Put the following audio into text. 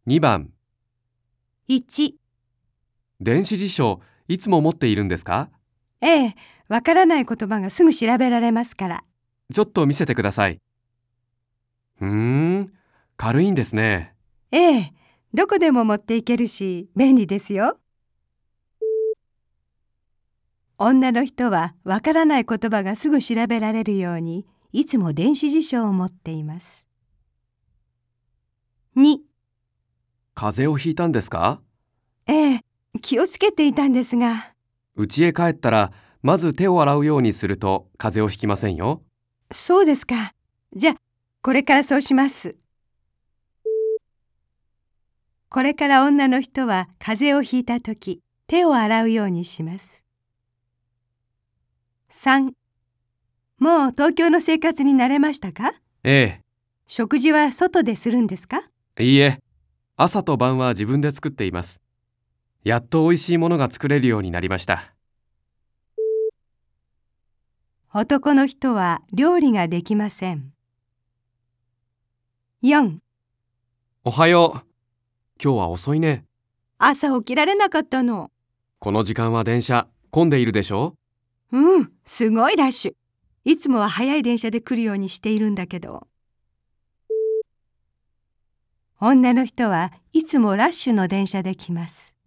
2番、 1、 電子辞書、いつも持っているんですか？ ええ、わからない言葉がすぐ調べられますから。 ちょっと見せてください。軽いんですね。 ええ、どこでも持っていけるし、便利ですよ。女の人はわからない言葉がすぐ調べられるように、いつも電子辞書を持っています。2、 風邪をひいたんですか？ ええ、気をつけていたんですが。 家へ帰ったら、まず手を洗うようにすると風邪をひきませんよ。 そうですか。じゃあ、これからそうします。これから女の人は風邪をひいたとき、手を洗うようにします。3、もう東京の生活に慣れましたか？ え食事は外でするんですか？ いいえ、朝と晩は自分で作っています。やっと美味しいものが作れるようになりました。 男の人は料理ができません。4、 おはよう。今日は遅いね。 朝起きられなかったの。 この時間は電車、混んでいるでしょ？ すごいラッシュ。いつもは早い電車で来るようにしているんだけど。女の人はいつもラッシュの電車で来ます。